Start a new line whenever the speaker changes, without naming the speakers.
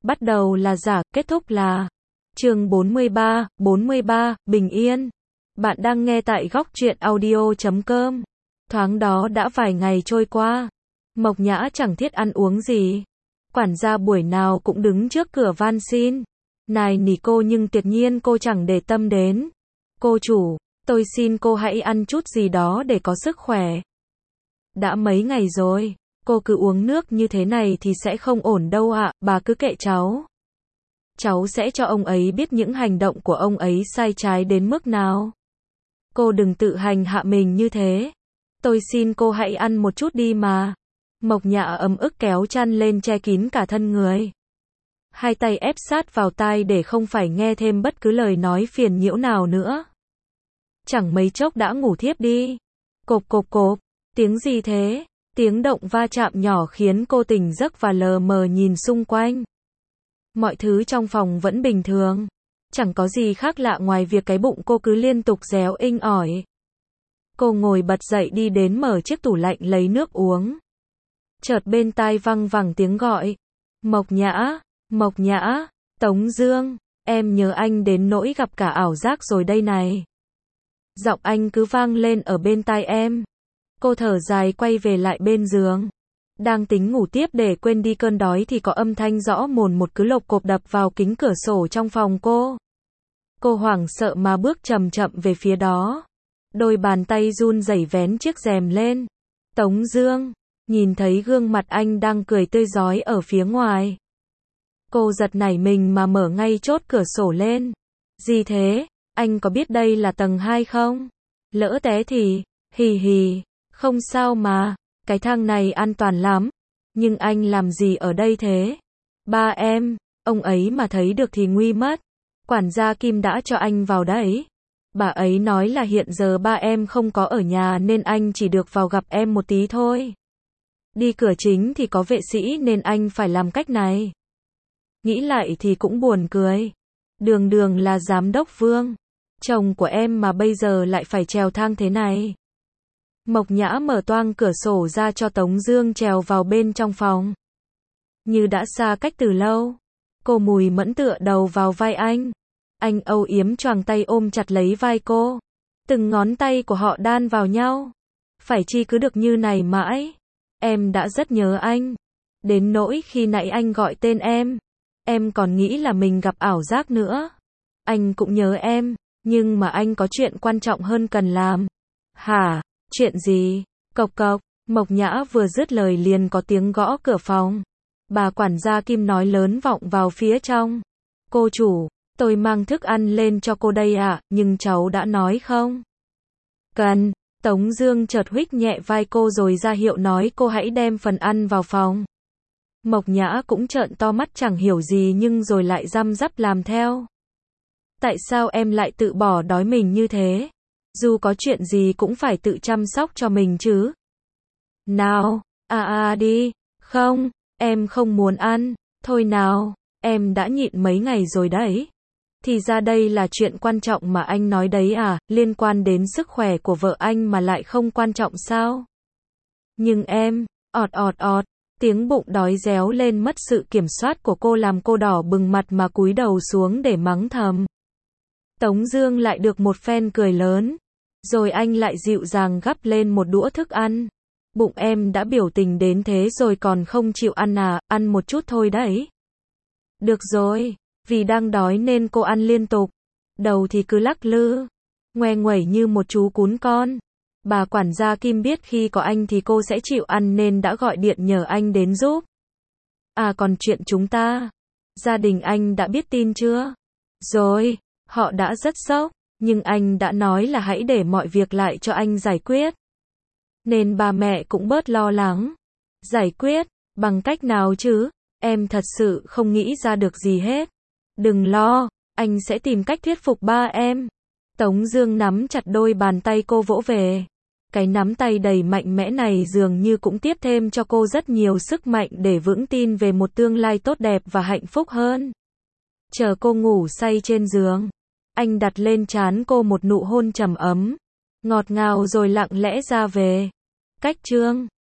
Bắt đầu là giả, kết thúc là chương 43, bình yên. Bạn đang nghe tại góc truyện audio.com. Thoáng đó đã vài ngày trôi qua. Mộc Nhã chẳng thiết ăn uống gì. Quản gia buổi nào cũng đứng trước cửa van xin. Nài nỉ cô nhưng tuyệt nhiên cô chẳng để tâm đến. Cô chủ, tôi xin cô hãy ăn chút gì đó để có sức khỏe. Đã mấy ngày rồi, cô cứ uống nước như thế này thì sẽ không ổn đâu ạ, bà cứ kệ cháu. Cháu sẽ cho ông ấy biết những hành động của ông ấy sai trái đến mức nào. Cô đừng tự hành hạ mình như thế. Tôi xin cô hãy ăn một chút đi mà. Mộc Nhã ấm ức kéo chăn lên che kín cả thân người. Hai tay ép sát vào tai để không phải nghe thêm bất cứ lời nói phiền nhiễu nào nữa. Chẳng mấy chốc đã ngủ thiếp đi. Cộp cộp cộp, tiếng gì thế? Tiếng động va chạm nhỏ khiến cô tỉnh giấc và lờ mờ nhìn xung quanh. Mọi thứ trong phòng vẫn bình thường. Chẳng có gì khác lạ ngoài việc cái bụng cô cứ liên tục réo inh ỏi. Cô ngồi bật dậy đi đến mở chiếc tủ lạnh lấy nước uống. Chợt bên tai văng vẳng tiếng gọi. Mộc Nhã, Mộc Nhã, Tống Dương, em nhớ anh đến nỗi gặp cả ảo giác rồi đây này. Giọng anh cứ vang lên ở bên tai em. Cô thở dài quay về lại bên giường. Đang tính ngủ tiếp để quên đi cơn đói thì có âm thanh rõ mồn một cứ lộc cộp đập vào kính cửa sổ trong phòng cô. Cô hoảng sợ mà bước chậm chậm về phía đó. Đôi bàn tay run rẩy vén chiếc rèm lên. Tống Dương, nhìn thấy gương mặt anh đang cười tươi rói ở phía ngoài. Cô giật nảy mình mà mở ngay chốt cửa sổ lên. Gì thế? Anh có biết đây là tầng 2 không? Lỡ té thì, hì hì, không sao mà, cái thang này an toàn lắm. Nhưng anh làm gì ở đây thế? Ba em, ông ấy mà thấy được thì nguy mất. Quản gia Kim đã cho anh vào đấy. Bà ấy nói là hiện giờ ba em không có ở nhà nên anh chỉ được vào gặp em một tí thôi. Đi cửa chính thì có vệ sĩ nên anh phải làm cách này. Nghĩ lại thì cũng buồn cười. Đường đường là giám đốc Vương. Chồng của em mà bây giờ lại phải trèo thang thế này. Mộc Nhã mở toang cửa sổ ra cho Tống Dương trèo vào bên trong phòng. Như đã xa cách từ lâu. Cô mùi mẫn tựa đầu vào vai anh. Anh âu yếm choàng tay ôm chặt lấy vai cô. Từng ngón tay của họ đan vào nhau. Phải chi cứ được như này mãi. Em đã rất nhớ anh. Đến nỗi khi nãy anh gọi tên em còn nghĩ là mình gặp ảo giác nữa. Anh cũng nhớ em, nhưng mà anh có chuyện quan trọng hơn cần làm. Hả? Chuyện gì? Cộc cộc, Mộc Nhã vừa dứt lời liền có tiếng gõ cửa phòng. Bà quản gia Kim nói lớn vọng vào phía trong. Cô chủ, tôi mang thức ăn lên cho cô đây ạ, nhưng cháu đã nói không? Cần. Tống Dương chợt huých nhẹ vai cô rồi ra hiệu nói cô hãy đem phần ăn vào phòng. Mộc Nhã cũng trợn to mắt chẳng hiểu gì nhưng rồi lại răm rắp làm theo. Tại sao em lại tự bỏ đói mình như thế? Dù có chuyện gì cũng phải tự chăm sóc cho mình chứ. Nào, đi. Không, em không muốn ăn. Thôi nào, em đã nhịn mấy ngày rồi đấy. Thì ra đây là chuyện quan trọng mà anh nói đấy à, liên quan đến sức khỏe của vợ anh mà lại không quan trọng sao? Nhưng em, ọt, tiếng bụng đói réo lên mất sự kiểm soát của cô làm cô đỏ bừng mặt mà cúi đầu xuống để mắng thầm. Tống Dương lại được một phen cười lớn. Rồi anh lại dịu dàng gắp lên một đũa thức ăn. Bụng em đã biểu tình đến thế rồi còn không chịu ăn à, ăn một chút thôi đấy. Được rồi, vì đang đói nên cô ăn liên tục. Đầu thì cứ lắc lư, ngoe nguẩy như một chú cún con. Bà quản gia Kim biết khi có anh thì cô sẽ chịu ăn nên đã gọi điện nhờ anh đến giúp. À còn chuyện chúng ta, gia đình anh đã biết tin chưa? Rồi, họ đã rất sốc. Nhưng anh đã nói là hãy để mọi việc lại cho anh giải quyết. Nên ba mẹ cũng bớt lo lắng. Giải quyết? Bằng cách nào chứ? Em thật sự không nghĩ ra được gì hết. Đừng lo, anh sẽ tìm cách thuyết phục ba em. Tống Dương nắm chặt đôi bàn tay cô vỗ về. Cái nắm tay đầy mạnh mẽ này dường như cũng tiếp thêm cho cô rất nhiều sức mạnh để vững tin về một tương lai tốt đẹp và hạnh phúc hơn. Chờ cô ngủ say trên giường. Anh đặt lên trán cô một nụ hôn trầm ấm, ngọt ngào rồi lặng lẽ ra về. Cách chương